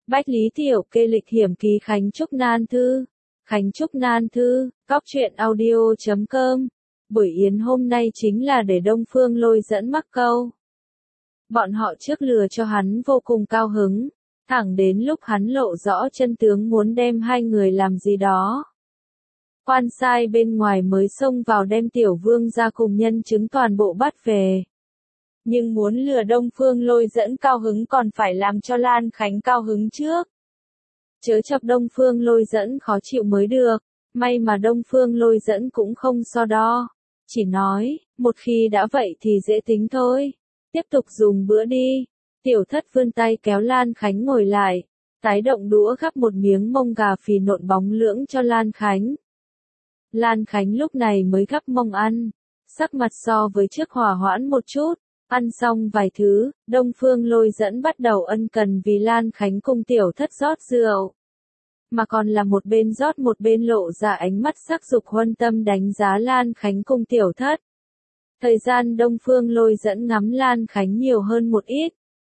Bách Lý Tiểu Kê lịch hiểm ký Khánh Trúc Nan Thư. Khánh Trúc Nan Thư, Cóc truyện audio.com. Buổi yến hôm nay chính là để Đông Phương Lôi dẫn mắc câu. Bọn họ trước lừa cho hắn vô cùng cao hứng, thẳng đến lúc hắn lộ rõ chân tướng muốn đem hai người làm gì đó. Quan sai bên ngoài mới xông vào đem Tiểu Vương ra cùng nhân chứng toàn bộ bắt về. Nhưng muốn lừa Đông Phương Lôi dẫn cao hứng còn phải làm cho Lan Khánh cao hứng trước. Chớ chọc Đông Phương Lôi dẫn khó chịu mới được, may mà Đông Phương Lôi dẫn cũng không so đo. Chỉ nói, một khi đã vậy thì dễ tính thôi. Tiếp tục dùng bữa đi. Tiểu Thất vươn tay kéo Lan Khánh ngồi lại, tái động đũa gắp một miếng mông gà phì nộn bóng lưỡng cho Lan Khánh. Lan Khánh lúc này mới gắp mông ăn, sắc mặt so với trước hòa hoãn một chút. Ăn xong vài thứ, Đông Phương Lôi dẫn bắt đầu ân cần vì Lan Khánh cùng Tiểu Thất rót rượu. Mà còn là một bên rót một bên lộ ra ánh mắt sắc dục huân tâm đánh giá Lan Khánh cùng Tiểu Thất. Thời gian Đông Phương Lôi dẫn ngắm Lan Khánh nhiều hơn một ít.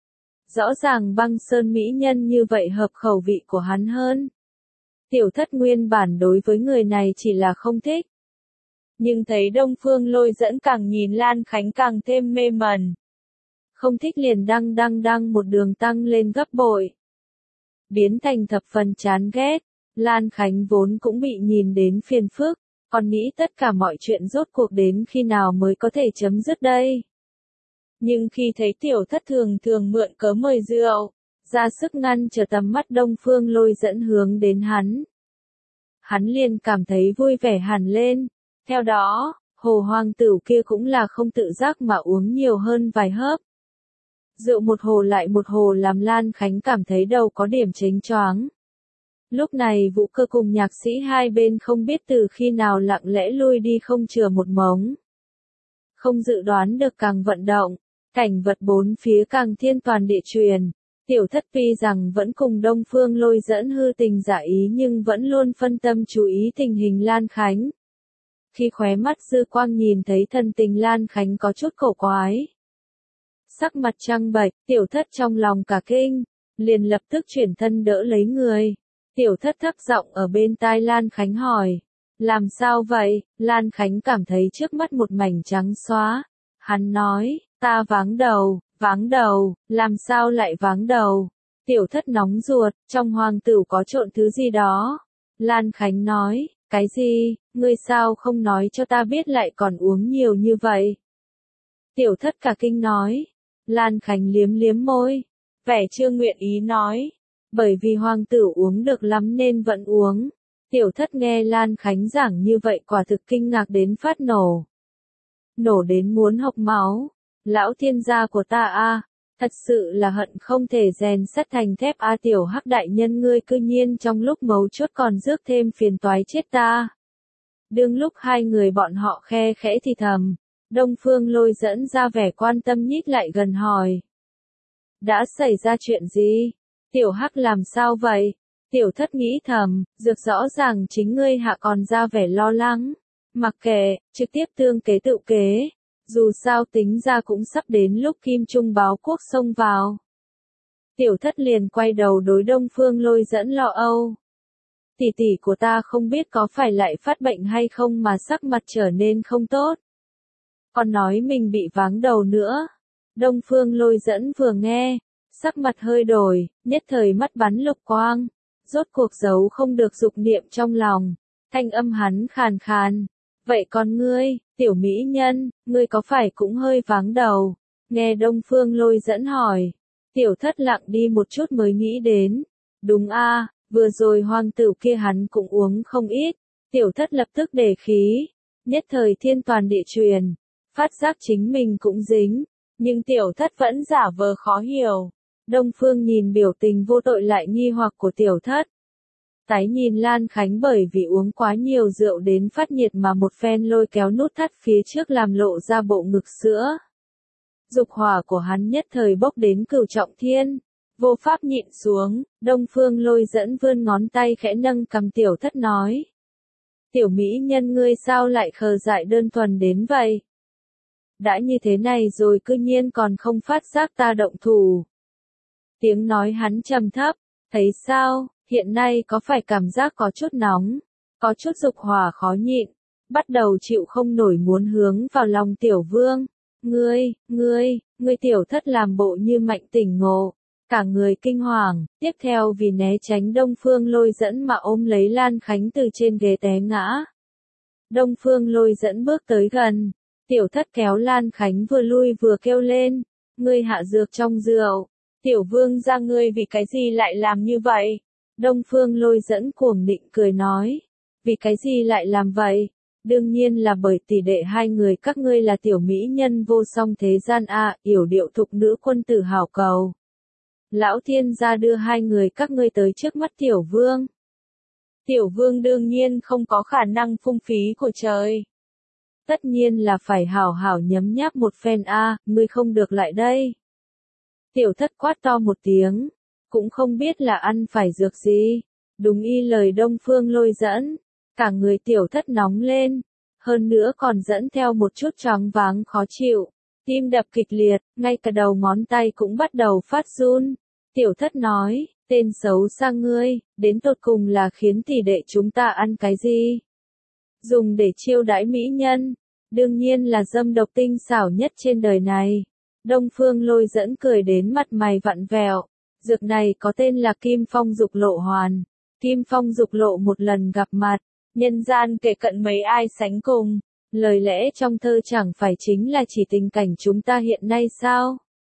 Rõ ràng băng sơn mỹ nhân như vậy hợp khẩu vị của hắn hơn. Tiểu Thất nguyên bản đối với người này chỉ là không thích. Nhưng thấy Đông Phương Lôi dẫn càng nhìn Lan Khánh càng thêm mê mẩn. Không thích liền đăng một đường tăng lên gấp bội. Biến thành thập phần chán ghét, Lan Khánh vốn cũng bị nhìn đến phiền phức, còn nghĩ tất cả mọi chuyện rốt cuộc đến khi nào mới có thể chấm dứt đây. Nhưng khi thấy Tiểu Thất thường mượn cớ mời rượu, ra sức ngăn trở tầm mắt Đông Phương Lôi dẫn hướng đến hắn. Hắn liền cảm thấy vui vẻ hẳn lên. Theo đó, Hồ Hoàng Tửu kia cũng là không tự giác mà uống nhiều hơn vài hớp. Rượu một hồ lại một hồ làm Lan Khánh cảm thấy đầu có điểm chếnh choáng. Lúc này Vũ Cơ cùng nhạc sĩ hai bên không biết từ khi nào lặng lẽ lui đi không chừa một mống. Không dự đoán được càng vận động, cảnh vật bốn phía càng thiên toàn địa truyền. Tiểu Thất tuy rằng vẫn cùng Đông Phương Lôi dẫn hư tình giả ý nhưng vẫn luôn phân tâm chú ý tình hình Lan Khánh. Khi khóe mắt dư quang nhìn thấy thần tình Lan Khánh có chút cổ quái. Sắc mặt trắng bệch, Tiểu Thất trong lòng cả kinh, liền lập tức chuyển thân đỡ lấy người. Tiểu Thất thấp giọng ở bên tai Lan Khánh hỏi, làm sao vậy? Lan Khánh cảm thấy trước mắt một mảnh trắng xóa. Hắn nói, ta váng đầu, làm sao lại váng đầu? Tiểu Thất nóng ruột, trong Hoàng Tửu có trộn thứ gì đó. Lan Khánh nói, cái gì, ngươi sao không nói cho ta biết lại còn uống nhiều như vậy? Tiểu Thất cả kinh nói. Lan Khánh liếm môi, vẻ chưa nguyện ý nói, bởi vì Hoàng Tửu uống được lắm nên vẫn uống. Tiểu Thất nghe Lan Khánh giảng như vậy quả thực kinh ngạc đến phát nổ. Nổ đến muốn hộc máu. Lão thiên gia của ta a, thật sự là hận không thể rèn sắt thành thép a. Tiểu Hắc đại nhân ngươi cư nhiên trong lúc mấu chốt còn rước thêm phiền toái chết ta. Đương lúc hai người bọn họ khe khẽ thì thầm, Đông Phương Lôi dẫn ra vẻ quan tâm nhích lại gần hỏi. Đã xảy ra chuyện gì? Tiểu Hắc làm sao vậy? Tiểu Thất nghĩ thầm, dược rõ ràng chính ngươi hạ còn ra vẻ lo lắng. Mặc kệ, trực tiếp tương kế tự kế. Dù sao tính ra cũng sắp đến lúc Kim Trung báo quốc xông vào. Tiểu Thất liền quay đầu đối Đông Phương Lôi dẫn lo âu. Tỷ tỷ của ta không biết có phải lại phát bệnh hay không mà sắc mặt trở nên không tốt. Còn nói mình bị váng đầu nữa. Đông Phương Lôi dẫn vừa nghe, sắc mặt hơi đổi, nhất thời mắt bắn lục quang. Rốt cuộc giấu không được dục niệm trong lòng. Thanh âm hắn khàn khàn. Vậy còn ngươi, tiểu mỹ nhân, ngươi có phải cũng hơi váng đầu? Nghe Đông Phương Lôi dẫn hỏi. Tiểu Thất lặng đi một chút mới nghĩ đến. Đúng a, vừa rồi Hoàng Tửu kia hắn cũng uống không ít. Tiểu Thất lập tức đề khí. Nhất thời thiên toàn địa truyền. Phát giác chính mình cũng dính. Nhưng Tiểu Thất vẫn giả vờ khó hiểu. Đông Phương nhìn biểu tình vô tội lại nghi hoặc của Tiểu Thất. Tái nhìn Lan Khánh bởi vì uống quá nhiều rượu đến phát nhiệt mà một phen lôi kéo nút thắt phía trước làm lộ ra bộ ngực sữa. Dục hỏa của hắn nhất thời bốc đến cửu trọng thiên. Vô pháp nhịn xuống, Đông Phương Lôi dẫn vươn ngón tay khẽ nâng cầm Tiểu Thất nói. Tiểu mỹ nhân ngươi sao lại khờ dại đơn thuần đến vậy? Đã như thế này rồi cư nhiên còn không phát giác ta động thủ. Tiếng nói hắn trầm thấp, Thấy sao, hiện nay có phải cảm giác có chút nóng, có chút dục hỏa khó nhịn, bắt đầu chịu không nổi muốn hướng vào lòng Tiểu Vương. Ngươi Tiểu Thất làm bộ như mạnh tỉnh ngộ, cả người kinh hoàng, tiếp theo vì né tránh Đông Phương Lôi Dẫn mà ôm lấy Lan Khánh từ trên ghế té ngã. Đông Phương Lôi Dẫn bước tới gần, Tiểu Thất kéo Lan Khánh vừa lui vừa kêu lên, ngươi hạ dược trong rượu, Tiểu Vương gia ngươi vì cái gì lại làm như vậy? Đông Phương Lôi Dẫn cuồng nịnh cười nói, vì cái gì lại làm vậy? Đương nhiên là bởi tỷ đệ hai người các ngươi là tiểu mỹ nhân vô song thế gian yểu điệu thục nữ quân tử hảo cầu. Lão thiên gia đưa hai người các ngươi tới trước mắt Tiểu Vương. Tiểu Vương đương nhiên không có khả năng phung phí của trời. Tất nhiên là phải hảo hảo nhấm nháp một phen ngươi không được lại đây. Tiểu Thất quát to một tiếng, cũng không biết là ăn phải dược gì. Đúng y lời Đông Phương Lôi Dẫn, cả người Tiểu Thất nóng lên, hơn nữa còn dẫn theo một chút choáng váng khó chịu, tim đập kịch liệt, ngay cả đầu ngón tay cũng bắt đầu phát run. Tiểu Thất nói, tên xấu xa ngươi, đến tột cùng là khiến tỷ đệ chúng ta ăn cái gì? Dùng để chiêu đãi mỹ nhân, đương nhiên là dâm độc tinh xảo nhất trên đời này. Đông Phương Lôi Dẫn cười đến mặt mày vặn vẹo, dược này có tên là Kim Phong Dục Lộ Hoàn. Kim Phong Dục Lộ một lần gặp mặt, nhân gian kể cận mấy ai sánh cùng, lời lẽ trong thơ chẳng phải chính là chỉ tình cảnh chúng ta hiện nay sao?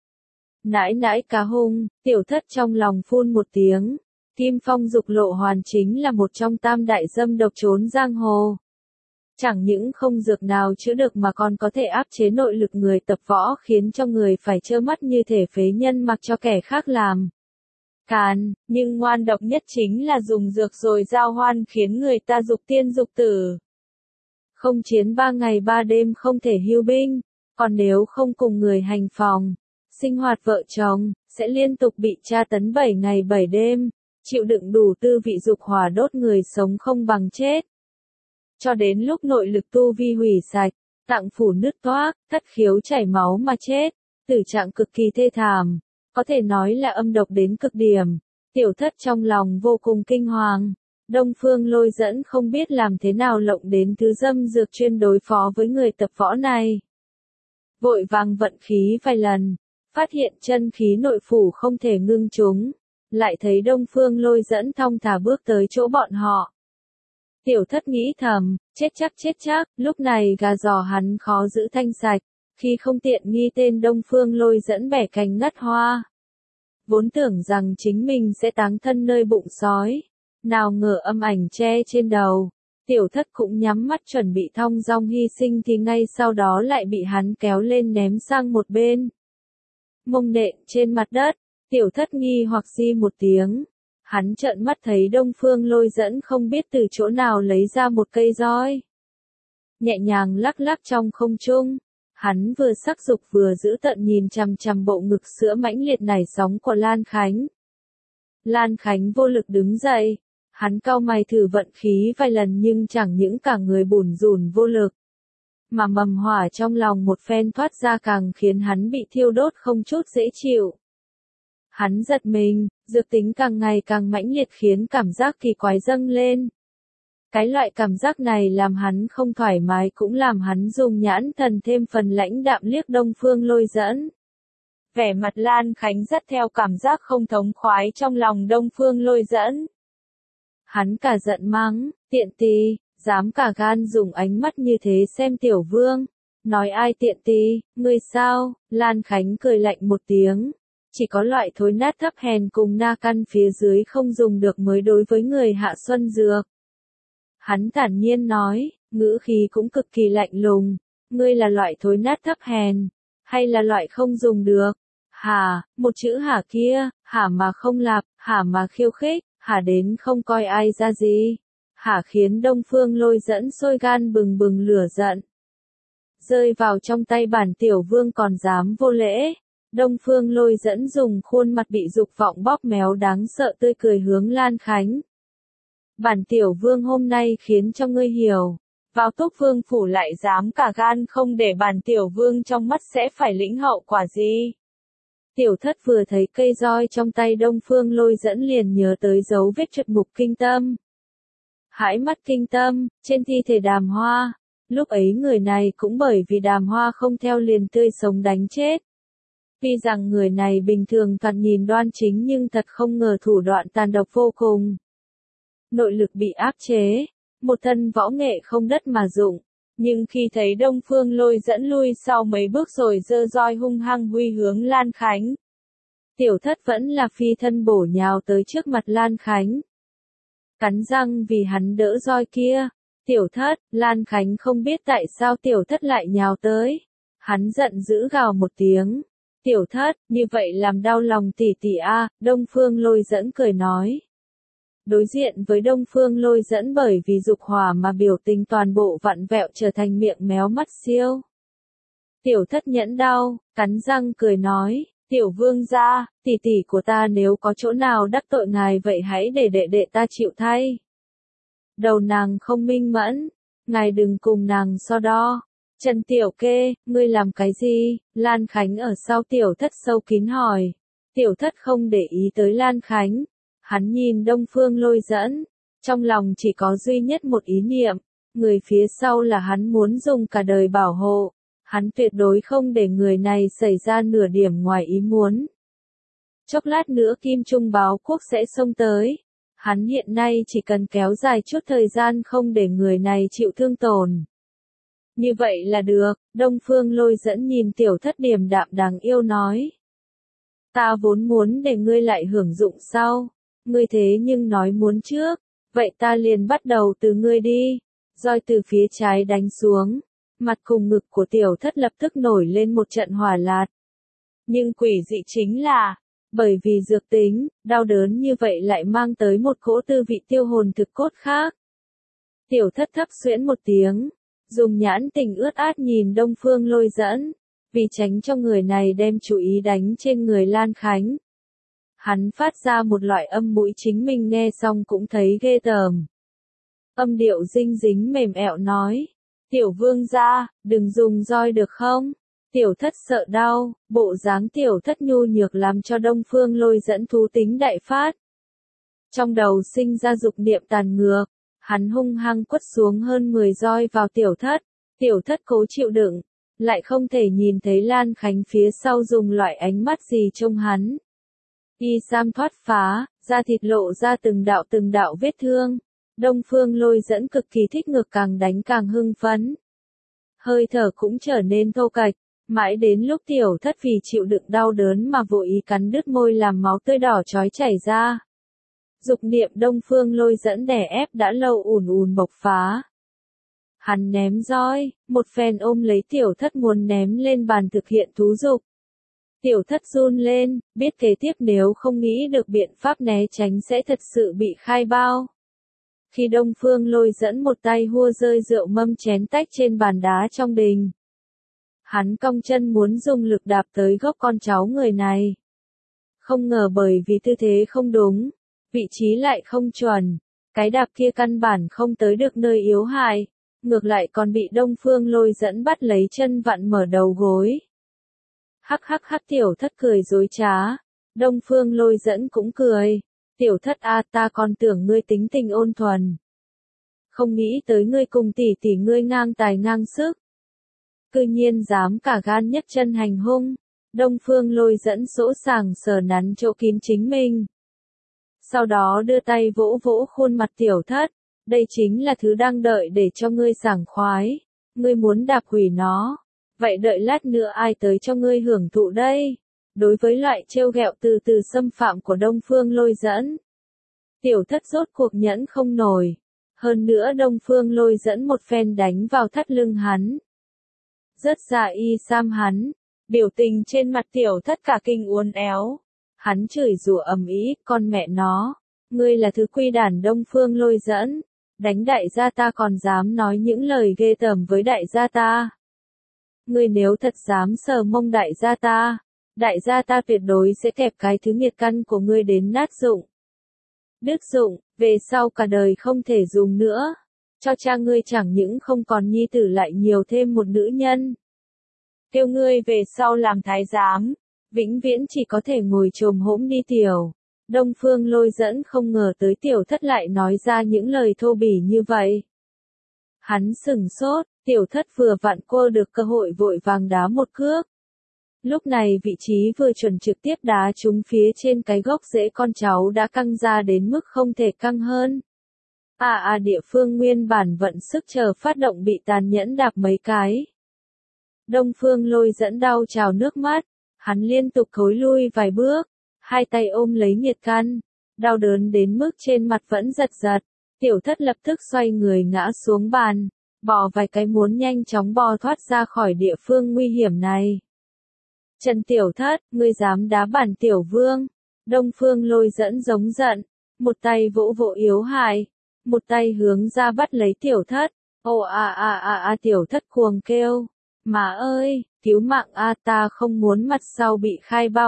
Nãi nãi cá hung, Tiểu Thất trong lòng phun một tiếng, Kim Phong Dục Lộ Hoàn chính là một trong tam đại dâm độc trốn giang hồ. Chẳng những không dược nào chữa được mà còn có thể áp chế nội lực người tập võ khiến cho người phải trơ mắt như thể phế nhân mặc cho kẻ khác làm. Càn, nhưng ngoan độc nhất chính là dùng dược rồi giao hoan khiến người ta dục tiên dục tử. Không chiến 3 ngày 3 đêm không thể hưu binh, còn nếu không cùng người hành phòng, sinh hoạt vợ chồng, sẽ liên tục bị tra tấn 7 ngày 7 đêm, chịu đựng đủ tư vị dục hỏa đốt người sống không bằng chết. Cho đến lúc nội lực tu vi hủy sạch, tạng phủ nứt toác, thất khiếu chảy máu mà chết, tử trạng cực kỳ thê thảm, có thể nói là âm độc đến cực điểm. Tiểu Thất trong lòng vô cùng kinh hoàng, Đông Phương Lôi Dẫn không biết làm thế nào lộng đến thứ dâm dược chuyên đối phó với người tập võ này. Vội vàng vận khí vài lần, phát hiện chân khí nội phủ không thể ngưng chúng, lại thấy Đông Phương Lôi Dẫn thong thả bước tới chỗ bọn họ. Tiểu Thất nghĩ thầm, chết chắc, lúc này gà giò hắn khó giữ thanh sạch, khi không tiện nghi tên Đông Phương Lôi Dẫn bẻ cành ngắt hoa. Vốn tưởng rằng chính mình sẽ táng thân nơi bụng sói, nào ngờ âm ảnh che trên đầu. Tiểu Thất cũng nhắm mắt chuẩn bị thong dong hy sinh thì ngay sau đó lại bị hắn kéo lên ném sang một bên. Mông nện trên mặt đất, Tiểu Thất nghi hoặc di một tiếng. Hắn trợn mắt thấy Đông Phương Lôi Dẫn không biết từ chỗ nào lấy ra một cây roi. Nhẹ nhàng lắc lắc trong không trung. Hắn vừa sắc dục vừa giữ tận nhìn chằm chằm bộ ngực sữa mãnh liệt nảy sóng của Lan Khánh. Lan Khánh vô lực đứng dậy. Hắn cau mày thử vận khí vài lần nhưng chẳng những cả người bủn rủn vô lực. Mà mầm hỏa trong lòng một phen thoát ra càng khiến hắn bị thiêu đốt không chút dễ chịu. Hắn giật mình, dược tính càng ngày càng mãnh liệt khiến cảm giác kỳ quái dâng lên. Cái loại cảm giác này làm hắn không thoải mái cũng làm hắn dùng nhãn thần thêm phần lãnh đạm liếc Đông Phương Lôi Dẫn. Vẻ mặt Lan Khánh dắt theo cảm giác không thống khoái trong lòng Đông Phương Lôi Dẫn. Hắn cả giận mắng, tiện tì, dám cả gan dùng ánh mắt như thế xem Tiểu Vương. Nói ai tiện tì, ngươi sao? Lan Khánh cười lạnh một tiếng. Chỉ có loại thối nát thấp hèn cùng na căn phía dưới không dùng được mới đối với người hạ xuân dược. Hắn thản nhiên nói, ngữ khí cũng cực kỳ lạnh lùng, ngươi là loại thối nát thấp hèn, hay là loại không dùng được? Hả, một chữ hả kia, hả mà không lạp, hả mà khiêu khích, hả đến không coi ai ra gì, hả khiến Đông Phương Lôi Dẫn sôi gan bừng bừng lửa giận. Rơi vào trong tay bản Tiểu Vương còn dám vô lễ. Đông Phương Lôi Dẫn dùng khuôn mặt bị dục vọng bóp méo đáng sợ tươi cười hướng Lan Khánh. Bản Tiểu Vương hôm nay khiến cho ngươi hiểu, vào Túc Vương phủ lại dám cả gan không để bản Tiểu Vương trong mắt sẽ phải lĩnh hậu quả gì. Tiểu thất vừa thấy cây roi trong tay Đông Phương Lôi Dẫn liền nhớ tới dấu vết trượt mục kinh tâm. Hãi mắt kinh tâm, trên thi thể Đàm Hoa, lúc ấy người này cũng bởi vì Đàm Hoa không theo liền tươi sống đánh chết. Tuy rằng người này bình thường thoạt nhìn đoan chính nhưng thật không ngờ thủ đoạn tàn độc vô cùng. Nội lực bị áp chế, một thân võ nghệ không đất mà dụng, nhưng khi thấy Đông Phương Lôi Dẫn lui sau mấy bước rồi giơ roi hung hăng huy hướng Lan Khánh. Tiểu thất vẫn là phi thân bổ nhào tới trước mặt Lan Khánh. Cắn răng vì hắn đỡ roi kia. Tiểu thất, Lan Khánh không biết tại sao tiểu thất lại nhào tới. Hắn giận dữ gào một tiếng. Tiểu thất, như vậy làm đau lòng tỷ tỷ a. Đông Phương Lôi Dẫn cười nói. Đối diện với Đông Phương Lôi Dẫn bởi vì dục hỏa mà biểu tình toàn bộ vặn vẹo trở thành miệng méo mắt xiêu. Tiểu thất nhẫn đau, cắn răng cười nói, tiểu vương gia, tỷ tỷ của ta nếu có chỗ nào đắc tội ngài vậy hãy để đệ đệ ta chịu thay. Đầu nàng không minh mẫn, ngài đừng cùng nàng so đo. Trần Tiểu Kê, ngươi làm cái gì? Lan Khánh ở sau tiểu thất sâu kín hỏi. Tiểu thất không để ý tới Lan Khánh. Hắn nhìn Đông Phương Lôi Dẫn, trong lòng chỉ có duy nhất một ý niệm, người phía sau là hắn muốn dùng cả đời bảo hộ, hắn tuyệt đối không để người này xảy ra nửa điểm ngoài ý muốn. Chốc lát nữa Kim Trung báo quốc sẽ xông tới, hắn hiện nay chỉ cần kéo dài chút thời gian không để người này chịu thương tổn. Như vậy là được, Đông Phương Lôi Dẫn nhìn tiểu thất điềm đạm đáng yêu nói. Ta vốn muốn để ngươi lại hưởng dụng sau. Ngươi thế nhưng nói muốn trước, vậy ta liền bắt đầu từ ngươi đi. Roi từ phía trái đánh xuống, mặt cùng ngực của tiểu thất lập tức nổi lên một trận hỏa lạt. Nhưng quỷ dị chính là, bởi vì dược tính, đau đớn như vậy lại mang tới một cỗ tư vị tiêu hồn thực cốt khác. Tiểu thất thấp xuyễn một tiếng, dùng nhãn tình ướt át nhìn Đông Phương Lôi Dẫn, vì tránh cho người này đem chú ý đánh trên người Lan Khánh. Hắn phát ra một loại âm mũi chính mình nghe xong cũng thấy ghê tởm. Âm điệu dinh dính mềm ẹo nói. Tiểu vương gia, đừng dùng roi được không? Tiểu thất sợ đau, bộ dáng tiểu thất nhu nhược làm cho Đông Phương Lôi Dẫn thú tính đại phát. Trong đầu sinh ra dục niệm tàn ngược, hắn hung hăng quất xuống hơn 10 roi vào tiểu thất cố chịu đựng, lại không thể nhìn thấy Lan Khánh phía sau dùng loại ánh mắt gì trông hắn. Y sam thoát phá, da thịt lộ ra từng đạo vết thương. Đông Phương Lôi Dẫn cực kỳ thích ngược càng đánh càng hưng phấn. Hơi thở cũng trở nên thô kệch, mãi đến lúc tiểu thất vì chịu đựng đau đớn mà vô ý cắn đứt môi làm máu tươi đỏ chói chảy ra. Dục niệm Đông Phương Lôi Dẫn đè ép đã lâu ùn ùn bộc phá. Hắn ném roi, một phen ôm lấy tiểu thất muốn ném lên bàn thực hiện thú dục. Tiểu thất run lên, biết kế tiếp nếu không nghĩ được biện pháp né tránh sẽ thật sự bị khai bao. Khi Đông Phương Lôi Dẫn một tay hua rơi rượu mâm chén tách trên bàn đá trong đình. Hắn cong chân muốn dùng lực đạp tới gốc con cháu người này. Không ngờ bởi vì tư thế không đúng, vị trí lại không chuẩn, cái đạp kia căn bản không tới được nơi yếu hại, ngược lại còn bị Đông Phương Lôi Dẫn bắt lấy chân vặn mở đầu gối. Hắc hắc hắc tiểu thất cười dối trá, Đông Phương Lôi Dẫn cũng cười, tiểu thất a ta còn tưởng ngươi tính tình ôn thuần. Không nghĩ tới ngươi cùng tỷ tỷ ngươi ngang tài ngang sức. Cư nhiên dám cả gan nhấc chân hành hung, Đông Phương Lôi Dẫn sỗ sàng sờ nắn chỗ kín chính mình. Sau đó đưa tay vỗ vỗ khuôn mặt tiểu thất, đây chính là thứ đang đợi để cho ngươi sảng khoái, ngươi muốn đạp hủy nó. Vậy đợi lát nữa ai tới cho ngươi hưởng thụ đây? Đối với loại trêu ghẹo từ từ xâm phạm của Đông Phương Lôi Dẫn, tiểu thất rốt cuộc nhẫn không nổi. Hơn nữa Đông Phương Lôi Dẫn một phen đánh vào thắt lưng hắn. Rớt ra y sam hắn, biểu tình trên mặt tiểu thất cả kinh uốn éo. Hắn chửi rủa ầm ĩ, con mẹ nó, ngươi là thứ quy đản Đông Phương Lôi Dẫn, đánh đại gia ta còn dám nói những lời ghê tởm với đại gia ta. Ngươi nếu thật dám sờ mông đại gia ta tuyệt đối sẽ kẹp cái thứ nghiệt căn của ngươi đến nát dụng. Đức dụng, về sau cả đời không thể dùng nữa. Cho cha ngươi chẳng những không còn nhi tử lại nhiều thêm một nữ nhân. Kêu ngươi về sau làm thái giám, vĩnh viễn chỉ có thể ngồi chồm hổm đi tiểu. Đông Phương Lôi Dẫn không ngờ tới tiểu thất lại nói ra những lời thô bỉ như vậy. Hắn sửng sốt, tiểu thất vừa vặn cô được cơ hội vội vàng đá một cước. Lúc này vị trí vừa chuẩn trực tiếp đá trúng phía trên cái gốc rễ con cháu đã căng ra đến mức không thể căng hơn. Địa phương nguyên bản vận sức chờ phát động bị tàn nhẫn đạp mấy cái. Đông Phương Lôi Dẫn đau trào nước mắt, hắn liên tục thối lui vài bước, hai tay ôm lấy nghiệt căn, đau đớn đến mức trên mặt vẫn giật giật. Tiểu thất lập tức xoay người ngã xuống bàn, bò vài cái muốn nhanh chóng bò thoát ra khỏi địa phương nguy hiểm này. Trần Tiểu Thất, ngươi dám đá bản tiểu vương? Đông Phương Lôi Dẫn giống giận, một tay vỗ vỗ yếu hại, một tay hướng ra bắt lấy tiểu thất. Tiểu thất cuồng kêu, má ơi, cứu mạng ta không muốn mặt sau bị khai bao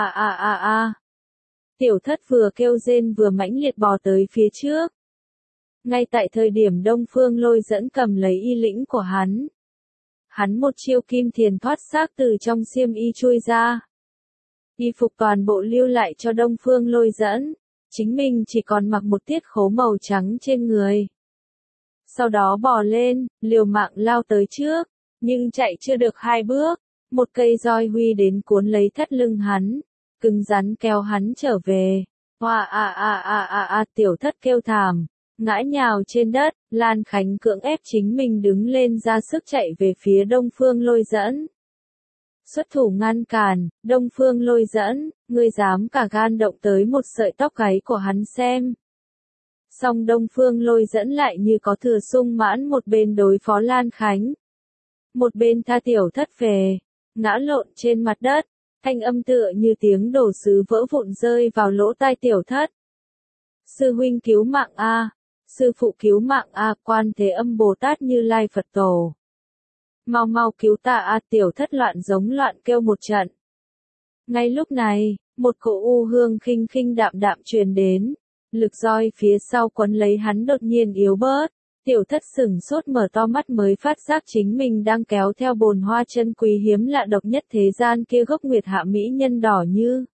Tiểu thất vừa kêu rên vừa mãnh liệt bò tới phía trước. Ngay tại thời điểm Đông Phương Lôi Dẫn cầm lấy y lĩnh của hắn. Hắn một chiêu kim thiền thoát xác từ trong xiêm y chui ra. Y phục toàn bộ lưu lại cho Đông Phương Lôi Dẫn, chính mình chỉ còn mặc một tiết khố màu trắng trên người. Sau đó bò lên, liều mạng lao tới trước, nhưng chạy chưa được 2 bước, một cây roi huy đến cuốn lấy thắt lưng hắn, cứng rắn kéo hắn trở về. Tiểu thất kêu thảm, ngã nhào trên đất, Lan Khánh cưỡng ép chính mình đứng lên ra sức chạy về phía Đông Phương Lôi Dẫn. Xuất thủ ngăn cản, Đông Phương Lôi Dẫn, ngươi dám cả gan động tới một sợi tóc gáy của hắn xem. Song Đông Phương Lôi Dẫn lại như có thừa sung mãn, một bên đối phó Lan Khánh, một bên tha tiểu thất về, ngã lộn trên mặt đất, thanh âm tựa như tiếng đổ sứ vỡ vụn rơi vào lỗ tai tiểu thất. Sư huynh cứu mạng a, sư phụ cứu mạng a, Quan Thế Âm Bồ Tát Như Lai Phật Tổ. Mau mau cứu ta a, tiểu thất loạn giống loạn kêu một trận. Ngay lúc này, một cỗ u hương khinh khinh đạm đạm truyền đến, lực roi phía sau quấn lấy hắn đột nhiên yếu bớt. Tiểu thất sửng sốt mở to mắt mới phát giác chính mình đang kéo theo bồn hoa chân quý hiếm lạ độc nhất thế gian kia gốc nguyệt hạ mỹ nhân đỏ như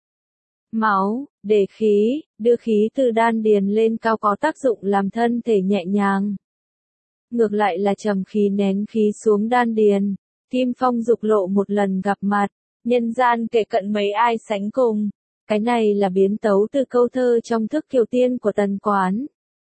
máu, để khí, đưa khí từ đan điền lên cao có tác dụng làm thân thể nhẹ nhàng. Ngược lại là trầm khí nén khí xuống đan điền, Kim Phong dục lộ một lần gặp mặt, nhân gian kể cận mấy ai sánh cùng. Cái này là biến tấu từ câu thơ trong Thức Kiều Tiên của Tần Quán.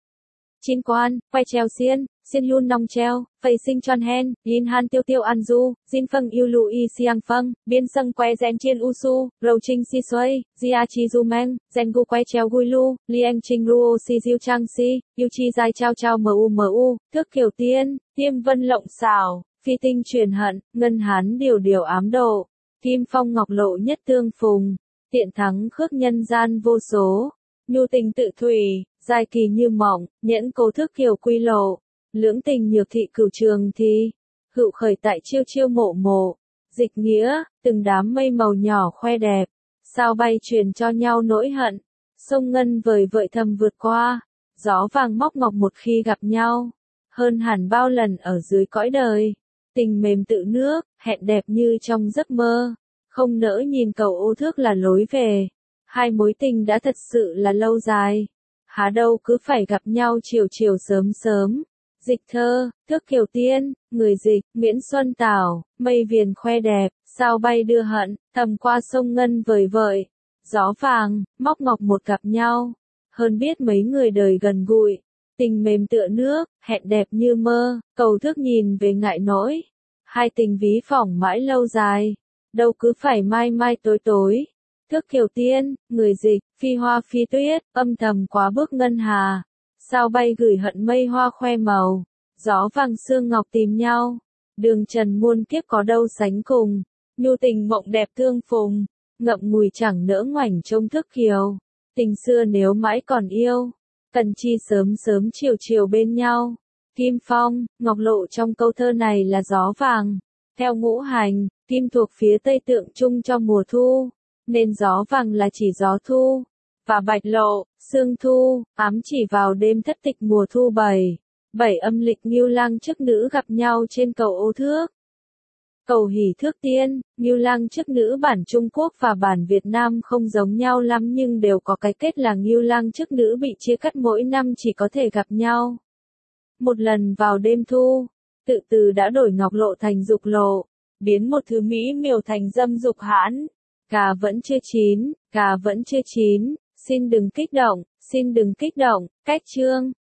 Chín quan, quay treo xiên, xiên yun nong treo, phẩy sinh tròn hen, yin han tiêu tiêu an du, jin phăng yêu lụ y siang phăng, biên sâng que gen chiên u su, râu trinh si xoay, jia chi du meng, gen gu quay treo gui lu, liang trinh ruo si diêu trang si, yêu chi dai trao trao mu, Thước Kiều Tiên, tiêm vân lộng xảo, phi tinh truyền hận, ngân hán điều điều ám độ, Kim Phong ngọc lộ nhất tương phùng, tiện thắng khước nhân gian vô số, nhu tình tự thủy. Giai kỳ như mộng, nhẫn cố Thước Kiều quy lộ, lưỡng tình nhược thị cửu trường thi, hữu khởi tại chiêu chiêu mộ, dịch nghĩa, từng đám mây màu nhỏ khoe đẹp, sao bay truyền cho nhau nỗi hận, sông ngân vời vợi thầm vượt qua, gió vàng móc ngọc một khi gặp nhau, hơn hẳn bao lần ở dưới cõi đời, tình mềm tự nước, hẹn đẹp như trong giấc mơ, không nỡ nhìn cầu ô thước là lối về, hai mối tình đã thật sự là lâu dài. Há đâu cứ phải gặp nhau chiều chiều sớm sớm. Dịch thơ, Thước Kiều Tiên, người dịch, Miễn Xuân Tảo, mây viền khoe đẹp, sao bay đưa hận, thầm qua sông ngân vời vợi, gió vàng, móc ngọc một gặp nhau, hơn biết mấy người đời gần gũi, tình mềm tựa nước, hẹn đẹp như mơ, cầu thước nhìn về ngại nỗi, hai tình ví phỏng mãi lâu dài, đâu cứ phải mai mai tối tối. Thước Kiều Tiên, người dịch, phi hoa phi tuyết, âm thầm quá bước ngân hà, sao bay gửi hận mây hoa khoe màu, gió vàng sương ngọc tìm nhau, đường trần muôn kiếp có đâu sánh cùng, nhu tình mộng đẹp thương phùng, ngậm ngùi chẳng nỡ ngoảnh trông Thước Kiều, tình xưa nếu mãi còn yêu, cần chi sớm sớm chiều chiều bên nhau. Kim Phong, ngọc lộ trong câu thơ này là gió vàng, theo ngũ hành, kim thuộc phía tây tượng trưng cho mùa thu. Nên gió vàng là chỉ gió thu, và bạch lộ, sương thu, ám chỉ vào đêm thất tịch mùa thu 7 âm lịch Ngưu Lang chức nữ gặp nhau trên cầu ô thước. Cầu hỷ thước tiên, Ngưu Lang chức nữ bản Trung Quốc và bản Việt Nam không giống nhau lắm nhưng đều có cái kết là Ngưu Lang chức nữ bị chia cắt mỗi năm chỉ có thể gặp nhau một lần vào đêm thu. Tự từ đã đổi ngọc lộ thành dục lộ, biến một thứ mỹ miều thành dâm dục hãn. Cà vẫn chưa chín, cà vẫn chưa chín, xin đừng kích động, cách chương.